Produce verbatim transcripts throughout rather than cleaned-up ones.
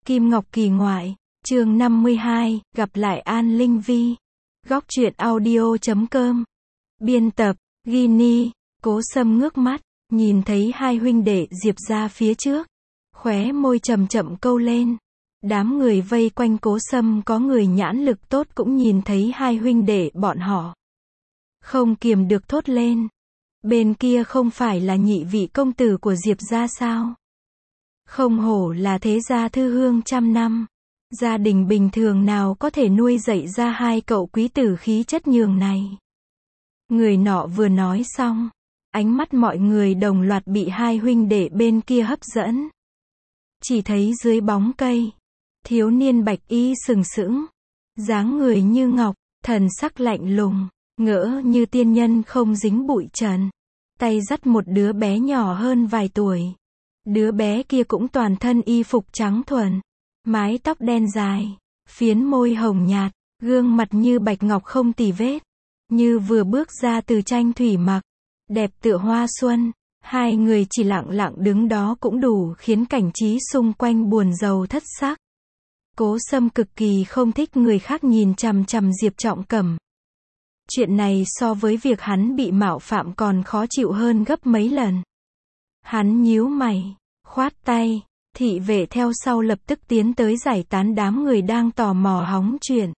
Kim Ngọc Kỳ ngoại, chương năm mươi hai, gặp lại An Linh Vi. Góc truyện audio chấm com. Biên tập, Ginny. Cố Sâm ngước mắt, nhìn thấy hai huynh đệ Diệp ra phía trước. Khóe môi chậm chậm câu lên. Đám người vây quanh Cố Sâm có người nhãn lực tốt cũng nhìn thấy hai huynh đệ bọn họ. Không kiềm được thốt lên. Bên kia không phải là nhị vị công tử của Diệp ra sao? Không hổ là thế gia thư hương trăm năm. Gia đình bình thường nào có thể nuôi dạy ra hai cậu quý tử khí chất nhường này. Người nọ vừa nói xong, ánh mắt mọi người đồng loạt bị hai huynh đệ bên kia hấp dẫn. Chỉ thấy dưới bóng cây, thiếu niên bạch y sừng sững, dáng người như ngọc, thần sắc lạnh lùng, ngỡ như tiên nhân không dính bụi trần. Tay dắt một đứa bé nhỏ hơn vài tuổi. Đứa bé kia cũng toàn thân y phục trắng thuần, mái tóc đen dài, phiến môi hồng nhạt, gương mặt như bạch ngọc không tì vết, như vừa bước ra từ tranh thủy mặc, đẹp tựa hoa xuân. Hai người chỉ lặng lặng đứng đó cũng đủ khiến cảnh trí xung quanh buồn rầu thất sắc. Cố Sâm cực kỳ không thích người khác nhìn chằm chằm Diệp Trọng Cẩm. Chuyện này so với việc hắn bị mạo phạm còn khó chịu hơn gấp mấy lần. Hắn nhíu mày, khoát tay, thị vệ theo sau lập tức tiến tới giải tán đám người đang tò mò hóng chuyện.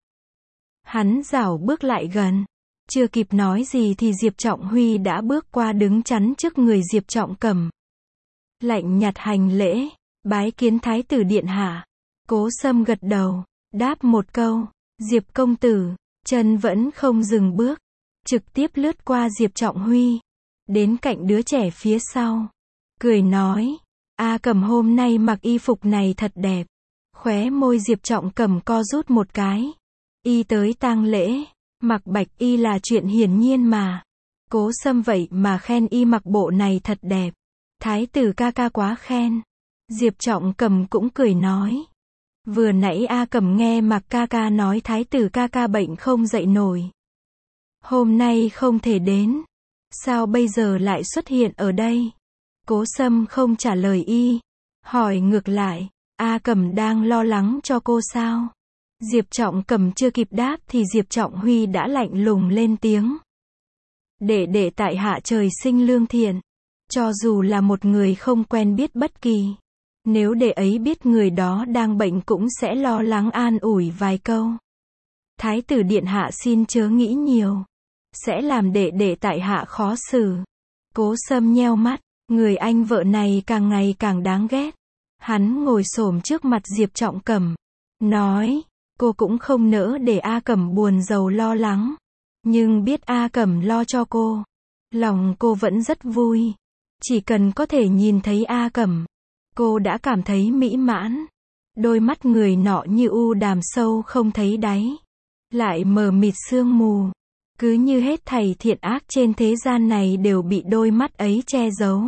Hắn rảo bước lại gần, chưa kịp nói gì thì Diệp Trọng Huy đã bước qua đứng chắn trước người Diệp Trọng Cẩm. Lạnh nhạt hành lễ, bái kiến thái tử điện hạ. Cố Sâm gật đầu, đáp một câu, Diệp công tử, chân vẫn không dừng bước, trực tiếp lướt qua Diệp Trọng Huy, đến cạnh đứa trẻ phía sau, cười nói, A Cẩm hôm nay mặc y phục này thật đẹp. Khóe môi Diệp Trọng Cẩm co rút một cái. Y tới tang lễ, mặc bạch y là chuyện hiển nhiên mà. Cố Sâm vậy mà khen y mặc bộ này thật đẹp. Thái tử ca ca quá khen. Diệp Trọng Cẩm cũng cười nói. Vừa nãy A Cẩm nghe Mạc ca ca nói thái tử ca ca bệnh không dậy nổi. Hôm nay không thể đến. Sao bây giờ lại xuất hiện ở đây? Cố Sâm không trả lời y. Hỏi ngược lại, A Cẩm đang lo lắng cho cô sao? Diệp Trọng Cẩm chưa kịp đáp thì Diệp Trọng Huy đã lạnh lùng lên tiếng. Đệ đệ tại hạ trời sinh lương thiện. Cho dù là một người không quen biết bất kỳ. Nếu đệ ấy biết người đó đang bệnh cũng sẽ lo lắng an ủi vài câu. Thái tử điện hạ xin chớ nghĩ nhiều. Sẽ làm đệ đệ tại hạ khó xử. Cố Sâm nheo mắt. Người anh vợ này càng ngày càng đáng ghét. Hắn ngồi xổm trước mặt Diệp Trọng Cẩm, nói, cô cũng không nỡ để A Cẩm buồn rầu lo lắng. Nhưng biết A Cẩm lo cho cô, lòng cô vẫn rất vui. Chỉ cần có thể nhìn thấy A Cẩm, cô đã cảm thấy mỹ mãn. Đôi mắt người nọ như u đàm sâu không thấy đáy, lại mờ mịt sương mù. Cứ như hết thảy thiện ác trên thế gian này đều bị đôi mắt ấy che giấu.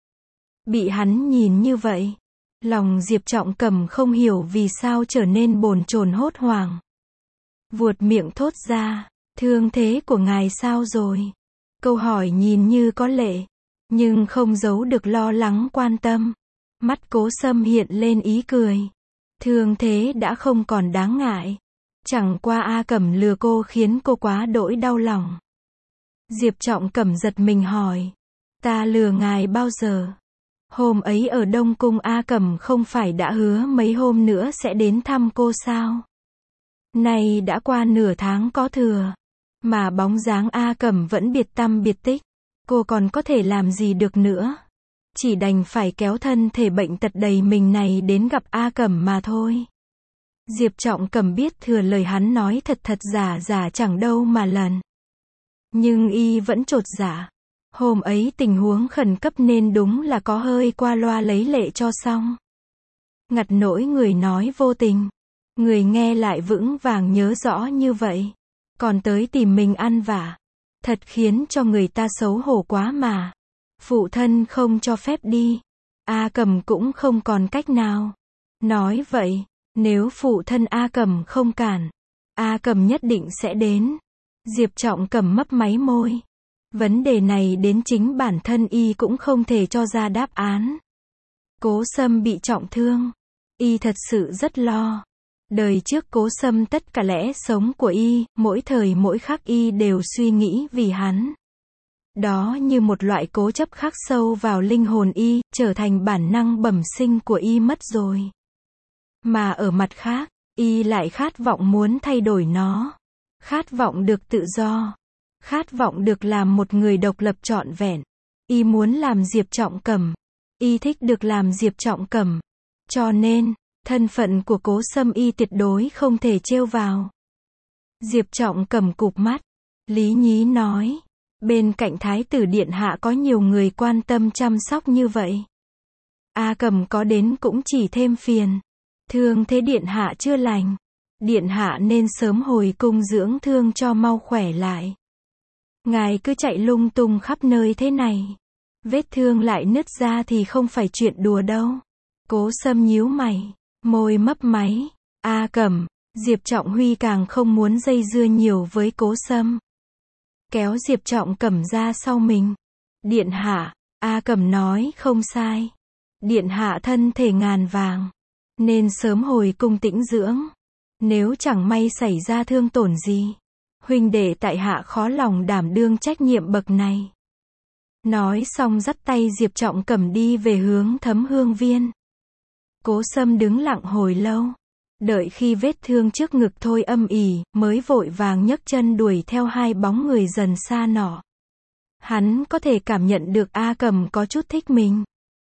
Bị hắn nhìn như vậy, lòng Diệp Trọng Cẩm không hiểu vì sao trở nên bồn chồn hốt hoảng. Vuột miệng thốt ra, thương thế của ngài sao rồi? Câu hỏi nhìn như có lệ, nhưng không giấu được lo lắng quan tâm. Mắt Cố Sâm hiện lên ý cười. Thương thế đã không còn đáng ngại. Chẳng qua A Cẩm lừa cô khiến cô quá đỗi đau lòng. Diệp Trọng Cẩm giật mình hỏi. Ta lừa ngài bao giờ? Hôm ấy ở Đông Cung A Cẩm không phải đã hứa mấy hôm nữa sẽ đến thăm cô sao? Nay đã qua nửa tháng có thừa. Mà bóng dáng A Cẩm vẫn biệt tăm biệt tích. Cô còn có thể làm gì được nữa? Chỉ đành phải kéo thân thể bệnh tật đầy mình này đến gặp A Cẩm mà thôi. Diệp Trọng Cẩm biết thừa lời hắn nói thật thật giả giả chẳng đâu mà lần. Nhưng y vẫn chột dạ. Hôm ấy tình huống khẩn cấp nên đúng là có hơi qua loa lấy lệ cho xong. Ngặt nỗi người nói vô tình, người nghe lại vững vàng nhớ rõ như vậy. Còn tới tìm mình ăn vạ. Thật khiến cho người ta xấu hổ quá mà. Phụ thân không cho phép đi. A Cẩm cũng không còn cách nào. Nói vậy, nếu phụ thân A Cẩm không cản, A Cẩm nhất định sẽ đến. Diệp Trọng Cẩm mấp máy môi. Vấn đề này đến chính bản thân y cũng không thể cho ra đáp án. Cố Sâm bị trọng thương. Y thật sự rất lo. Đời trước Cố Sâm tất cả lẽ sống của Y, mỗi thời mỗi khắc Y đều suy nghĩ vì hắn. Đó như một loại cố chấp khắc sâu vào linh hồn Y, trở thành bản năng bẩm sinh của Y mất rồi. Mà ở mặt khác, Y lại khát vọng muốn thay đổi nó. Khát vọng được tự do. Khát vọng được làm một người độc lập trọn vẹn. Y muốn làm Diệp Trọng Cẩm. Y thích được làm Diệp Trọng Cẩm. Cho nên, thân phận của Cố Sâm Y tuyệt đối không thể trêu vào. Diệp Trọng Cẩm cụp mắt. Lý Nhí nói. Bên cạnh Thái tử Điện Hạ có nhiều người quan tâm chăm sóc như vậy. A Cẩm có đến cũng chỉ thêm phiền. Thương thế Điện Hạ chưa lành. Điện Hạ nên sớm hồi cung dưỡng thương cho mau khỏe lại. Ngài cứ chạy lung tung khắp nơi thế này. Vết thương lại nứt ra thì không phải chuyện đùa đâu. Cố Sâm nhíu mày, môi mấp máy. A Cẩm, Diệp Trọng Huy càng không muốn dây dưa nhiều với Cố Sâm. Kéo Diệp Trọng Cẩm ra sau mình. Điện Hạ, A Cẩm nói không sai. Điện Hạ thân thể ngàn vàng. Nên sớm hồi cung tĩnh dưỡng. Nếu chẳng may xảy ra thương tổn gì. Huynh đệ tại hạ khó lòng đảm đương trách nhiệm bậc này. Nói xong dắt tay Diệp Trọng Cẩm đi về hướng Thấm Hương Viên. Cố Sâm đứng lặng hồi lâu. Đợi khi vết thương trước ngực thôi âm ỉ, mới vội vàng nhấc chân đuổi theo hai bóng người dần xa nọ. Hắn có thể cảm nhận được A Cẩm có chút thích mình.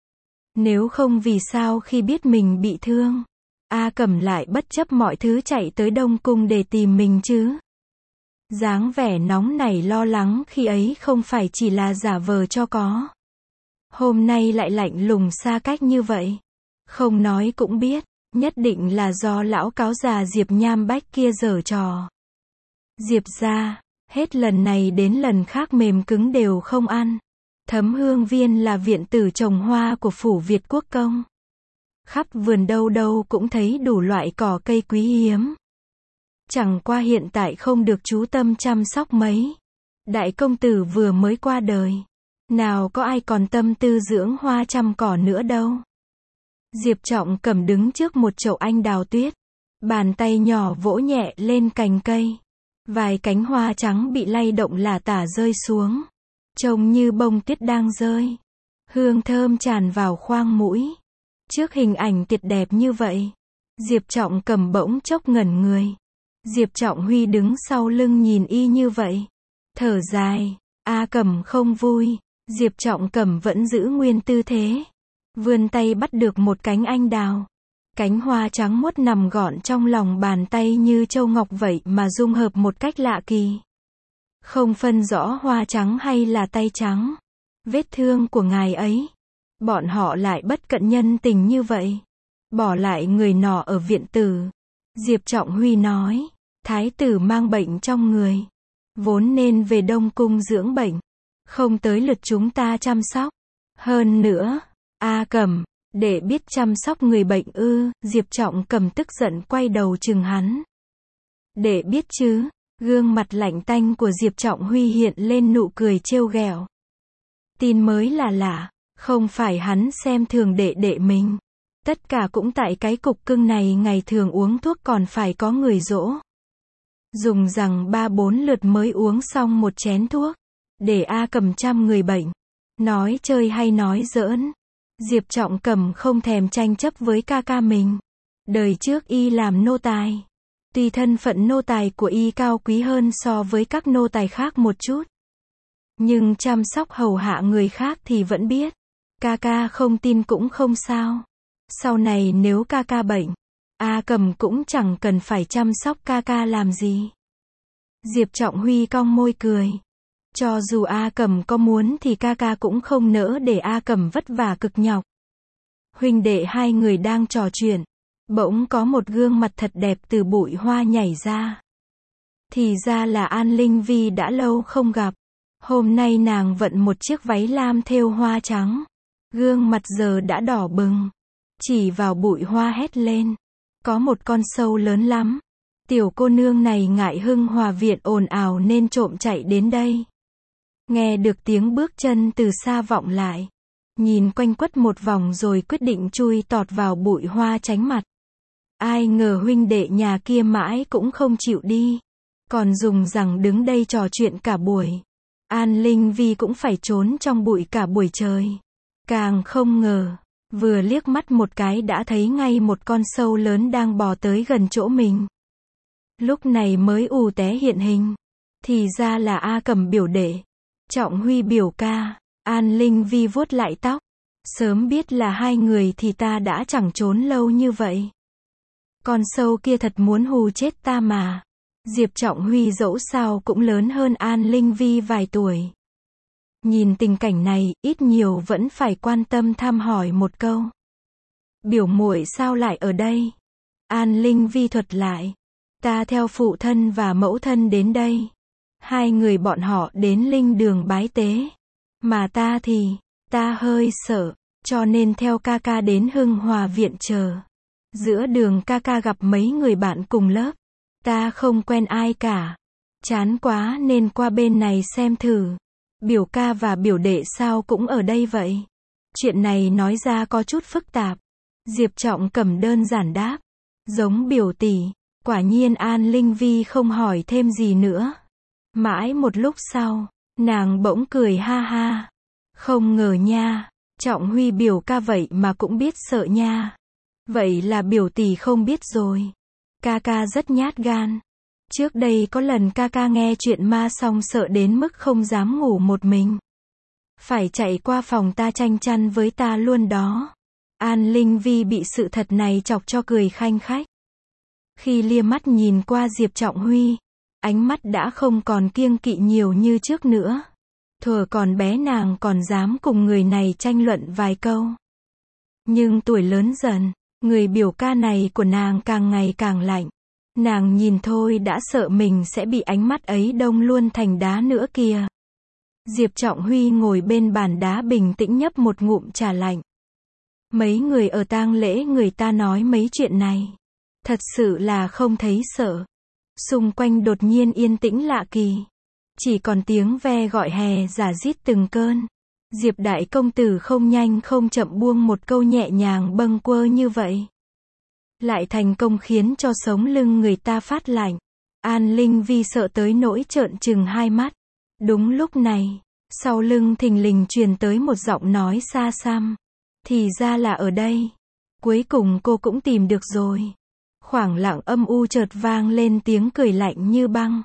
Nếu không vì sao khi biết mình bị thương, A Cẩm lại bất chấp mọi thứ chạy tới Đông Cung để tìm mình chứ. Dáng vẻ nóng nảy lo lắng khi ấy không phải chỉ là giả vờ cho có. Hôm nay lại lạnh lùng xa cách như vậy. Không nói cũng biết, nhất định là do lão cáo già Diệp Nham Bách kia giở trò. Diệp gia, hết lần này đến lần khác mềm cứng đều không ăn. Thấm Hương Viên là viện tử trồng hoa của phủ Việt Quốc công. Khắp vườn đâu đâu cũng thấy đủ loại cỏ cây quý hiếm. Chẳng qua hiện tại không được chú tâm chăm sóc mấy. Đại công tử vừa mới qua đời. Nào có ai còn tâm tư dưỡng hoa chăm cỏ nữa đâu. Diệp Trọng Cẩm đứng trước một chậu anh đào tuyết. Bàn tay nhỏ vỗ nhẹ lên cành cây. Vài cánh hoa trắng bị lay động lả tả rơi xuống. Trông như bông tuyết đang rơi. Hương thơm tràn vào khoang mũi. Trước hình ảnh tuyệt đẹp như vậy, Diệp Trọng Cẩm bỗng chốc ngẩn người. Diệp Trọng Huy đứng sau lưng nhìn y như vậy. Thở dài. A Cẩm không vui. Diệp Trọng Cẩm vẫn giữ nguyên tư thế. Vươn tay bắt được một cánh anh đào. Cánh hoa trắng muốt nằm gọn trong lòng bàn tay như châu ngọc vậy mà dung hợp một cách lạ kỳ. Không phân rõ hoa trắng hay là tay trắng. Vết thương của ngài ấy. Bọn họ lại bất cận nhân tình như vậy. Bỏ lại người nọ ở viện tử. Diệp Trọng Huy nói. Thái tử mang bệnh trong người. Vốn nên về Đông Cung dưỡng bệnh. Không tới lượt chúng ta chăm sóc. Hơn nữa, A Cẩm, để biết chăm sóc người bệnh ư, Diệp Trọng Cẩm tức giận quay đầu chừng hắn. Để biết chứ, gương mặt lạnh tanh của Diệp Trọng Huy hiện lên nụ cười trêu ghẹo. Tin mới là lạ, không phải hắn xem thường đệ đệ mình. Tất cả cũng tại cái cục cưng này ngày thường uống thuốc còn phải có người dỗ. Dùng rằng ba bốn lượt mới uống xong một chén thuốc. Để A Cẩm chăm người bệnh. Nói chơi hay nói giỡn. Diệp Trọng Cẩm không thèm tranh chấp với ca ca mình. Đời trước y làm nô tài. Tuy thân phận nô tài của y cao quý hơn so với các nô tài khác một chút. Nhưng chăm sóc hầu hạ người khác thì vẫn biết. Ca ca không tin cũng không sao. Sau này nếu ca ca bệnh, A Cẩm cũng chẳng cần phải chăm sóc ca ca làm gì. Diệp Trọng Huy cong môi cười. Cho dù A Cẩm có muốn thì ca ca cũng không nỡ để A Cẩm vất vả cực nhọc. Huynh đệ hai người đang trò chuyện. Bỗng có một gương mặt thật đẹp từ bụi hoa nhảy ra. Thì ra là An Linh Vi đã lâu không gặp. Hôm nay nàng vận một chiếc váy lam thêu hoa trắng. Gương mặt giờ đã đỏ bừng. Chỉ vào bụi hoa hét lên. Có một con sâu lớn lắm. Tiểu cô nương này ngại Hưng Hòa viện ồn ào nên trộm chạy đến đây. Nghe được tiếng bước chân từ xa vọng lại. nhìn quanh quất một vòng rồi quyết định chui tọt vào bụi hoa tránh mặt. Ai ngờ huynh đệ nhà kia mãi cũng không chịu đi, còn dùng rằng đứng đây trò chuyện cả buổi. An Linh Vi cũng phải trốn trong bụi cả buổi trời. Càng không ngờ, vừa liếc mắt một cái đã thấy ngay một con sâu lớn đang bò tới gần chỗ mình. Lúc này mới ù té hiện hình. Thì ra là A Cẩm biểu đệ, Trọng Huy biểu ca. An Linh Vi vuốt lại tóc. Sớm biết là hai người thì ta đã chẳng trốn lâu như vậy. Con sâu kia thật muốn hù chết ta mà. Diệp Trọng Huy dẫu sao cũng lớn hơn An Linh Vi vài tuổi. Nhìn tình cảnh này, ít nhiều vẫn phải quan tâm thăm hỏi một câu. Biểu muội sao lại ở đây? An Linh Vi thuật lại. Ta theo phụ thân và mẫu thân đến đây. Hai người bọn họ đến linh đường bái tế. Mà ta thì, ta hơi sợ, cho nên theo ca ca đến Hưng Hòa viện chờ. Giữa đường ca ca gặp mấy người bạn cùng lớp. Ta không quen ai cả. Chán quá nên qua bên này xem thử. Biểu ca và biểu đệ sao cũng ở đây vậy? Chuyện này nói ra có chút phức tạp. Diệp Trọng Cẩm đơn giản đáp. Giống biểu tỷ. Quả nhiên An Linh Vi không hỏi thêm gì nữa. Mãi một lúc sau, nàng bỗng cười ha ha. Không ngờ nha, Trọng Huy biểu ca vậy mà cũng biết sợ nha. Vậy là biểu tỷ không biết rồi. Ca ca rất nhát gan. Trước đây có lần ca ca nghe chuyện ma xong sợ đến mức không dám ngủ một mình. Phải chạy qua phòng ta tranh chăn với ta luôn đó. An Linh Vi bị sự thật này chọc cho cười khanh khách. Khi lia mắt nhìn qua Diệp Trọng Huy, ánh mắt đã không còn kiêng kỵ nhiều như trước nữa. Thuở còn bé nàng còn dám cùng người này tranh luận vài câu. Nhưng tuổi lớn dần, người biểu ca này của nàng càng ngày càng lạnh. Nàng nhìn thôi đã sợ mình sẽ bị ánh mắt ấy đông luôn thành đá nữa kìa. Diệp Trọng Huy ngồi bên bàn đá bình tĩnh nhấp một ngụm trà lạnh. Mấy người ở tang lễ người ta nói mấy chuyện này. Thật sự là không thấy sợ. Xung quanh đột nhiên yên tĩnh lạ kỳ. Chỉ còn tiếng ve gọi hè rả rít từng cơn. Diệp đại công tử không nhanh không chậm buông một câu nhẹ nhàng bâng quơ như vậy. Lại thành công khiến cho sống lưng người ta phát lạnh. An Linh Vi sợ tới nỗi trợn trừng hai mắt. Đúng lúc này, sau lưng thình lình truyền tới một giọng nói xa xăm. Thì ra là ở đây. Cuối cùng cô cũng tìm được rồi. Khoảng lặng âm u chợt vang lên tiếng cười lạnh như băng.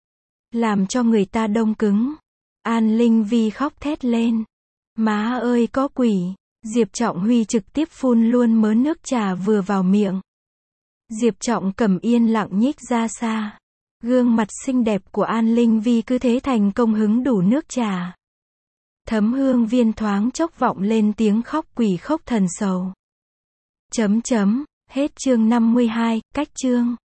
Làm cho người ta đông cứng. An Linh Vi khóc thét lên. Má ơi có quỷ. Diệp Trọng Huy trực tiếp phun luôn mớ nước trà vừa vào miệng. Diệp Trọng Cẩm yên lặng nhích ra xa. Gương mặt xinh đẹp của An Linh Vi cứ thế thành công hứng đủ nước trà. Thấm hương viên thoáng chốc vọng lên tiếng khóc quỷ khóc thần sầu. Chấm chấm, hết chương năm mươi hai, cách chương.